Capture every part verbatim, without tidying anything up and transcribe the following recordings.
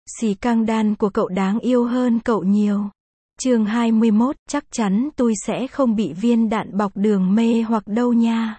Xì căng đan của cậu đáng yêu hơn cậu nhiều. Chương hai mươi mốt, chắc chắn tôi sẽ không bị viên đạn bọc đường mê hoặc đâu nha.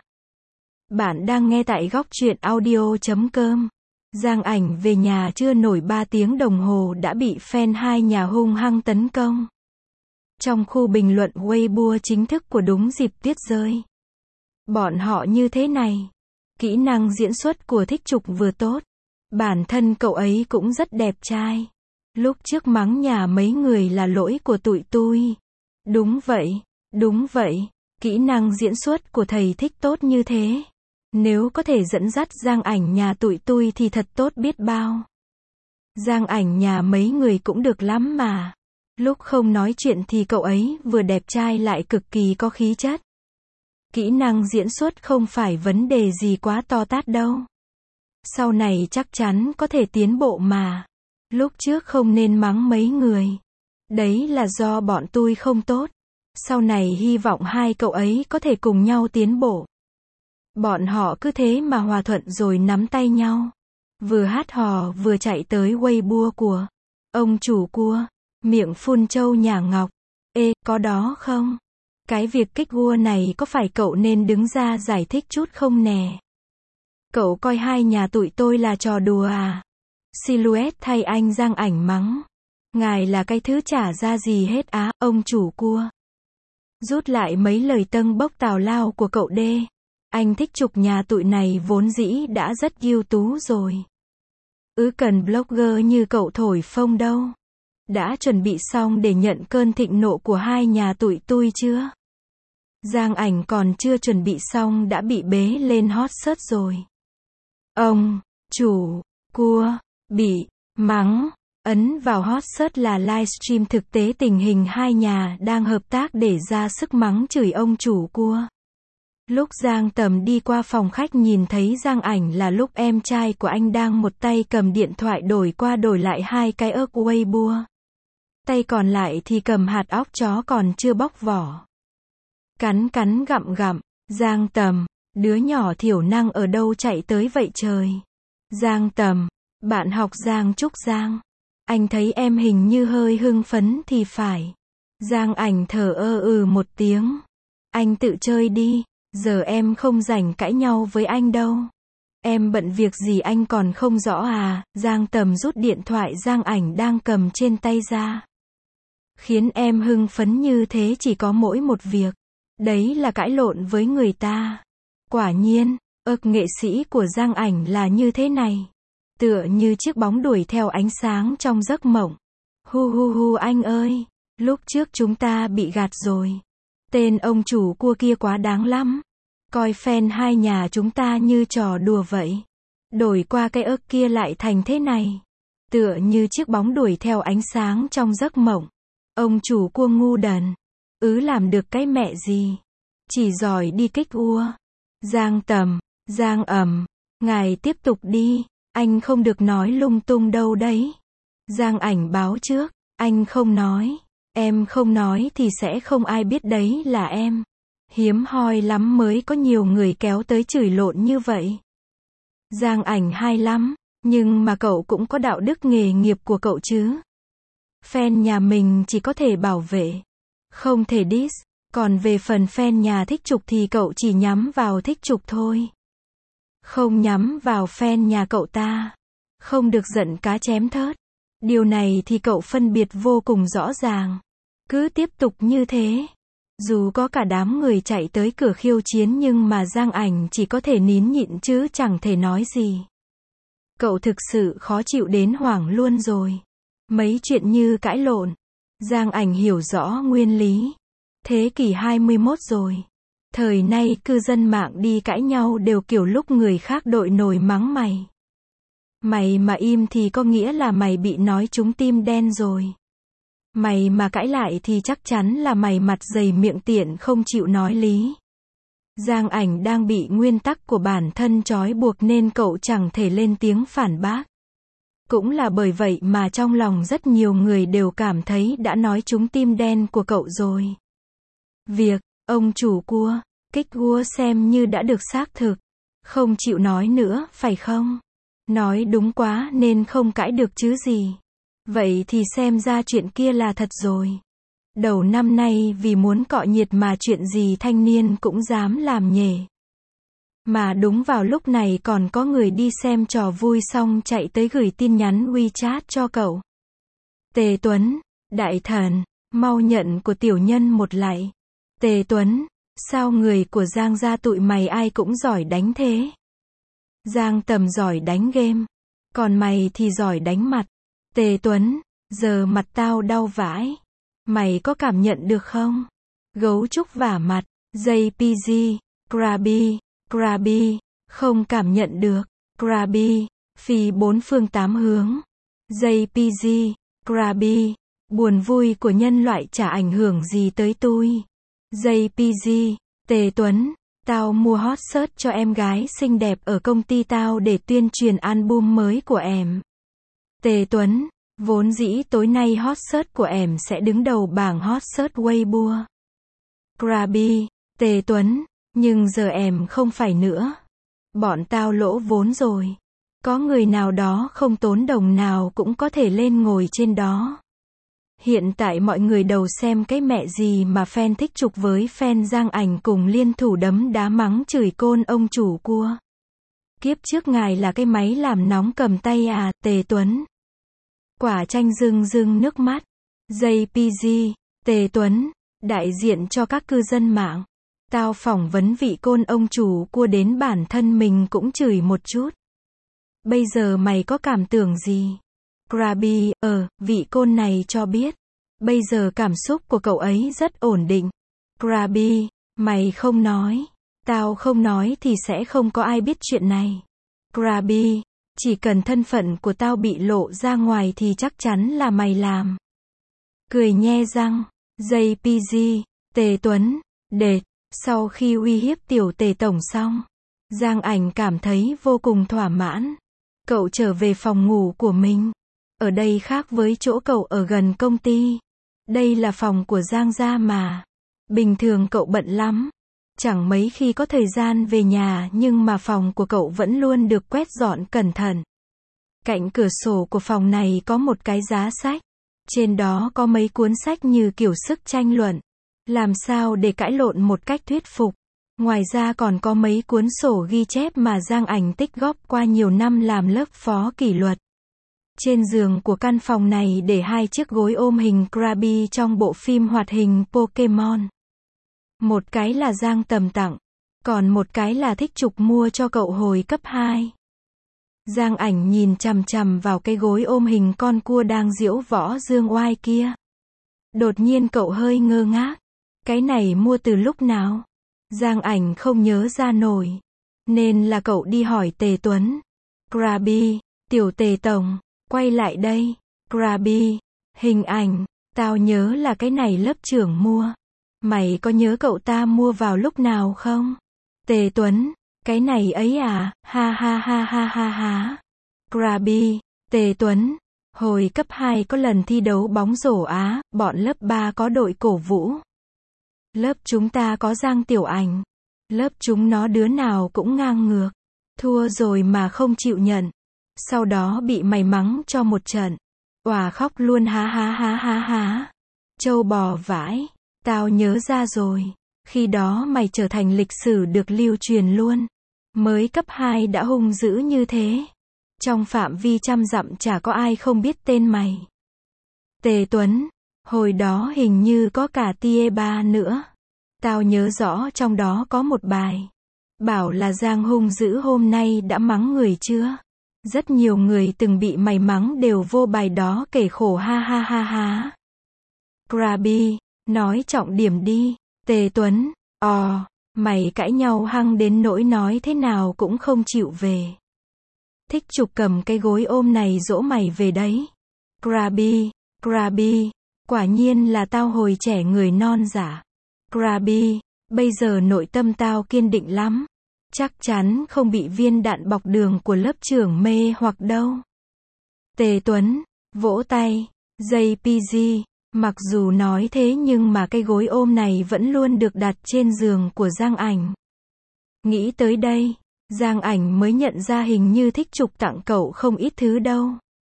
Bạn đang nghe tại góc truyện audio chấm com. Giang Ảnh về nhà chưa nổi ba tiếng đồng hồ đã bị fan hai nhà hung hăng tấn công. Trong khu bình luận Weibo chính thức của đúng dịp tuyết rơi. Bọn họ như thế này. Kỹ năng diễn xuất của Thích Trục vừa tốt. Bản thân cậu ấy cũng rất đẹp trai. Lúc trước mắng nhà mấy người là lỗi của tụi tôi. Đúng vậy, đúng vậy. Kỹ năng diễn xuất của thầy Thích tốt như thế. Nếu có thể dẫn dắt Giang Ảnh nhà tụi tôi thì thật tốt biết bao. Giang Ảnh nhà mấy người cũng được lắm mà. Lúc không nói chuyện thì cậu ấy vừa đẹp trai lại cực kỳ có khí chất. Kỹ năng diễn xuất không phải vấn đề gì quá to tát đâu. Sau này chắc chắn có thể tiến bộ mà. Lúc trước không nên mắng mấy người. Đấy là do bọn tôi không tốt. Sau này hy vọng hai cậu ấy có thể cùng nhau tiến bộ. Bọn họ cứ thế mà hòa thuận rồi nắm tay nhau. Vừa hát hò vừa chạy tới Weibo của ông chủ cua. Miệng phun trâu nhả ngọc. Ê, có đó không? Cái việc kích vua này có phải cậu nên đứng ra giải thích chút không nè? Cậu coi hai nhà tụi tôi là trò đùa à? Silhouette thay anh Giang Ảnh mắng. Ngài là cái thứ chả ra gì hết á, ông chủ cua. Rút lại mấy lời tâng bốc tào lao của cậu đê. Anh Thích Trục nhà tụi này vốn dĩ đã rất ưu tú rồi. Ứ cần blogger như cậu thổi phông đâu. Đã chuẩn bị xong để nhận cơn thịnh nộ của hai nhà tụi tôi chưa? Giang Ảnh còn chưa chuẩn bị xong đã bị bế lên hot search rồi. Ông chủ cua bị mắng. Ấn vào hot search là livestream thực tế tình hình hai nhà đang hợp tác để ra sức mắng chửi ông chủ cua. Lúc Giang Tầm đi qua phòng khách nhìn thấy Giang Ảnh là lúc em trai của anh đang một tay cầm điện thoại đổi qua đổi lại hai cái ớt Weibo. Tay còn lại thì cầm hạt óc chó còn chưa bóc vỏ. Cắn cắn gặm gặm. Giang Tầm, đứa nhỏ thiểu năng ở đâu chạy tới vậy trời? Giang Tầm, bạn học Giang Trúc Giang. Anh thấy em hình như hơi hưng phấn thì phải. Giang Ảnh thở ơ ừ một tiếng. Anh tự chơi đi, giờ em không rảnh cãi nhau với anh đâu. Em bận việc gì anh còn không rõ à? Giang Tầm rút điện thoại Giang Ảnh đang cầm trên tay ra. Khiến em hưng phấn như thế chỉ có mỗi một việc. Đấy là cãi lộn với người ta. Quả nhiên, ực nghệ sĩ của Giang Ảnh là như thế này. Tựa như chiếc bóng đuổi theo ánh sáng trong giấc mộng. Hu hu hu anh ơi, lúc trước chúng ta bị gạt rồi. Tên ông chủ cua kia quá đáng lắm. Coi fan hai nhà chúng ta như trò đùa vậy. Đổi qua cái ức kia lại thành thế này. Tựa như chiếc bóng đuổi theo ánh sáng trong giấc mộng. Ông chủ cua ngu đần. Ứ làm được cái mẹ gì. Chỉ giỏi đi kích ua. Giang Tầm, Giang Ẩm, ngài tiếp tục đi. Anh không được nói lung tung đâu đấy. Giang Ảnh báo trước. Anh không nói. Em không nói thì sẽ không ai biết đấy là em. Hiếm hoi lắm mới có nhiều người kéo tới chửi lộn như vậy. Giang Ảnh hay lắm. Nhưng mà cậu cũng có đạo đức nghề nghiệp của cậu chứ. Fan nhà mình chỉ có thể bảo vệ. Không thể diss. Còn về phần fan nhà Thích Trục thì cậu chỉ nhắm vào Thích Trục thôi. Không nhắm vào fan nhà cậu ta. Không được giận cá chém thớt. Điều này thì cậu phân biệt vô cùng rõ ràng. Cứ tiếp tục như thế. Dù có cả đám người chạy tới cửa khiêu chiến nhưng mà Giang Ảnh chỉ có thể nín nhịn chứ chẳng thể nói gì. Cậu thực sự khó chịu đến hoảng luôn rồi. Mấy chuyện như cãi lộn. Giang Ảnh hiểu rõ nguyên lý. Thế kỷ hai mươi mốt rồi. Thời nay cư dân mạng đi cãi nhau đều kiểu lúc người khác đội nổi mắng mày. Mày mà im thì có nghĩa là mày bị nói trúng tim đen rồi. Mày mà cãi lại thì chắc chắn là mày mặt dày miệng tiện không chịu nói lý. Giang Ảnh đang bị nguyên tắc của bản thân trói buộc nên cậu chẳng thể lên tiếng phản bác. Cũng là bởi vậy mà trong lòng rất nhiều người đều cảm thấy đã nói trúng tim đen của cậu rồi. Việc, ông chủ cua, kích vua xem như đã được xác thực. Không chịu nói nữa, phải không? Nói đúng quá nên không cãi được chứ gì. Vậy thì xem ra chuyện kia là thật rồi. Đầu năm nay vì muốn cọ nhiệt mà chuyện gì thanh niên cũng dám làm nhề. Mà đúng vào lúc này còn có người đi xem trò vui xong chạy tới gửi tin nhắn WeChat cho cậu. Tề Tuấn, đại thần, mau nhận của tiểu nhân một lạy. Tề Tuấn, sao người của Giang gia tụi mày ai cũng giỏi đánh thế? Giang Tầm giỏi đánh game, còn mày thì giỏi đánh mặt. Tề Tuấn, giờ mặt tao đau vãi. Mày có cảm nhận được không? Gấu trúc vả mặt, jê pê giê, Krabi, Krabi, không cảm nhận được. Krabi, phi bốn phương tám hướng. jê pê giê, Krabi, buồn vui của nhân loại chả ảnh hưởng gì tới tôi. jê pê giê, Tề Tuấn, tao mua hot search cho em gái xinh đẹp ở công ty tao để tuyên truyền album mới của em. Tề Tuấn, vốn dĩ tối nay hot search của em sẽ đứng đầu bảng hot search Weibo. Krabi, Tề Tuấn, nhưng giờ em không phải nữa. Bọn tao lỗ vốn rồi. Có người nào đó không tốn đồng nào cũng có thể lên ngồi trên đó. Hiện tại mọi người đầu xem cái mẹ gì mà fan thích chụp với fan Giang Ảnh cùng liên thủ đấm đá mắng chửi côn ông chủ cua. Kiếp trước ngài là cái máy làm nóng cầm tay à, Tề Tuấn. Quả chanh rưng rưng nước mắt. jê pê giê, Tề Tuấn, đại diện cho các cư dân mạng. Tao phỏng vấn vị côn ông chủ cua đến bản thân mình cũng chửi một chút. Bây giờ mày có cảm tưởng gì? Krabi, ờ, vị côn này cho biết. Bây giờ cảm xúc của cậu ấy rất ổn định. Krabi, mày không nói. Tao không nói thì sẽ không có ai biết chuyện này. Krabi, chỉ cần thân phận của tao bị lộ ra ngoài thì chắc chắn là mày làm. Cười nhe răng. jê pê giê, Tề Tuấn, đệt. Sau khi uy hiếp tiểu Tề tổng xong, Giang Ảnh cảm thấy vô cùng thỏa mãn. Cậu trở về phòng ngủ của mình. Ở đây khác với chỗ cậu ở gần công ty. Đây là phòng của Giang gia mà. Bình thường cậu bận lắm. Chẳng mấy khi có thời gian về nhà nhưng mà phòng của cậu vẫn luôn được quét dọn cẩn thận. Cạnh cửa sổ của phòng này có một cái giá sách. Trên đó có mấy cuốn sách như kiểu sức tranh luận. Làm sao để cãi lộn một cách thuyết phục. Ngoài ra còn có mấy cuốn sổ ghi chép mà Giang Ảnh tích góp qua nhiều năm làm lớp phó kỷ luật. Trên giường của căn phòng này để hai chiếc gối ôm hình Krabi trong bộ phim hoạt hình Pokemon. Một cái là Giang Tầm tặng, còn một cái là Thích Trục mua cho cậu hồi cấp hai. Giang Ảnh nhìn chằm chằm vào cái gối ôm hình con cua đang diễu võ dương oai kia. Đột nhiên cậu hơi ngơ ngác. Cái này mua từ lúc nào? Giang Ảnh không nhớ ra nổi. Nên là cậu đi hỏi Tề Tuấn. Krabi, tiểu Tề tổng, quay lại đây. Krabi, hình ảnh, tao nhớ là cái này lớp trưởng mua. Mày có nhớ cậu ta mua vào lúc nào không? Tề Tuấn, cái này ấy à, ha ha ha ha ha ha. Krabi, Tề Tuấn, hồi cấp hai có lần thi đấu bóng rổ Á, bọn lớp ba có đội cổ vũ. Lớp chúng ta có Giang Tiểu Ảnh. Lớp chúng nó đứa nào cũng ngang ngược. Thua rồi mà không chịu nhận. Sau đó bị mày mắng cho một trận. Òa khóc luôn há há há há há. Trâu bò vãi. Tao nhớ ra rồi. Khi đó mày trở thành lịch sử được lưu truyền luôn. Mới cấp hai đã hung dữ như thế. Trong phạm vi trăm dặm chả có ai không biết tên mày. Tề Tuấn, hồi đó hình như có cả Tie Ba nữa. Tao nhớ rõ trong đó có một bài. Bảo là Giang hung dữ hôm nay đã mắng người chưa? Rất nhiều người từng bị mày mắng đều vô bài đó kể khổ ha ha ha ha. Krabi, nói trọng điểm đi. Tề Tuấn, ò, mày cãi nhau hăng đến nỗi nói thế nào cũng không chịu về. Thích Trục cầm cái gối ôm này dỗ mày về đấy. Krabi, Krabi, quả nhiên là tao hồi trẻ người non giả. Krabi, bây giờ nội tâm tao kiên định lắm. Chắc chắn không bị viên đạn bọc đường của lớp trưởng mê hoặc đâu. Tề Tuấn, vỗ tay. jê pê giê, mặc dù nói thế nhưng mà cái gối ôm này vẫn luôn được đặt trên giường của Giang Ảnh. Nghĩ tới đây, Giang Ảnh mới nhận ra hình như Thích Trục tặng cậu không ít thứ đâu.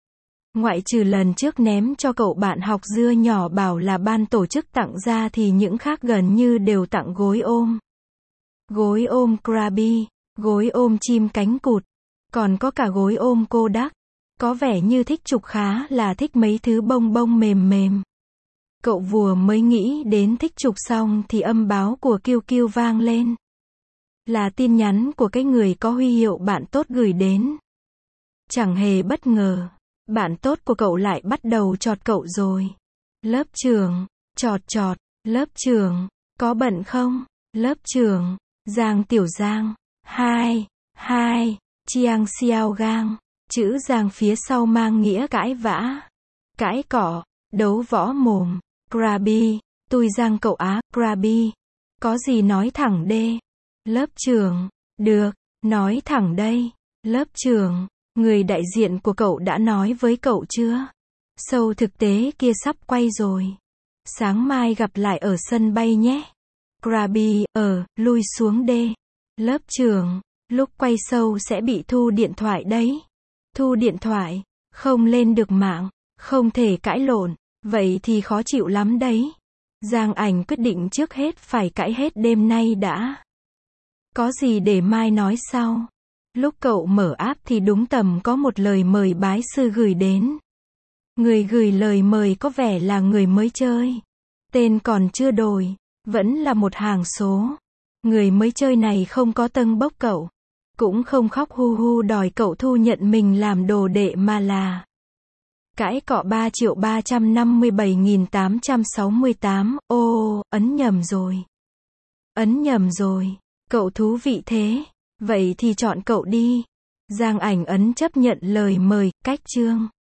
Ngoại trừ lần trước ném cho cậu bạn học dưa nhỏ bảo là ban tổ chức tặng ra thì những khác gần như đều tặng gối ôm. Gối ôm Krabi, gối ôm chim cánh cụt, còn có cả gối ôm cô đắc. Có vẻ như Thích Trục khá là thích mấy thứ bông bông mềm mềm. Cậu vừa mới nghĩ đến Thích Trục xong thì âm báo của Kiêu Kiêu vang lên. Là tin nhắn của cái người có huy hiệu bạn tốt gửi đến. Chẳng hề bất ngờ, bạn tốt của cậu lại bắt đầu chọt cậu rồi. Lớp trưởng, chọt chọt, lớp trưởng, có bận không? Lớp trưởng, Giang Tiểu Giang, hai, hai, Chiang Xiao Gang, chữ Giang phía sau mang nghĩa cãi vã, cãi cọ, đấu võ mồm, Krabi, tôi Giang cậu á, Krabi, có gì nói thẳng đê. Lớp trưởng, được, nói thẳng đây. Lớp trưởng, người đại diện của cậu đã nói với cậu chưa? Show thực tế kia sắp quay rồi. Sáng mai gặp lại ở sân bay nhé. Krabi, ờ, lui xuống đê. Lớp trưởng, lúc quay show sẽ bị thu điện thoại đấy. Thu điện thoại, không lên được mạng, không thể cãi lộn, vậy thì khó chịu lắm đấy. Giang Ảnh quyết định trước hết phải cãi hết đêm nay đã. Có gì để mai nói sau. Lúc cậu mở app thì đúng tầm có một lời mời bái sư gửi đến. Người gửi lời mời có vẻ là người mới chơi. Tên còn chưa đổi, vẫn là một hàng số. Người mới chơi này không có tâng bốc cậu, cũng không khóc hu hu đòi cậu thu nhận mình làm đồ đệ mà là cãi cọ ba triệu ba trăm năm mươi bảy nghìn tám trăm sáu mươi tám. Ô, ấn nhầm rồi. Ấn nhầm rồi. Cậu thú vị thế. Vậy thì chọn cậu đi. Giang Ảnh ấn chấp nhận lời mời, cách chương.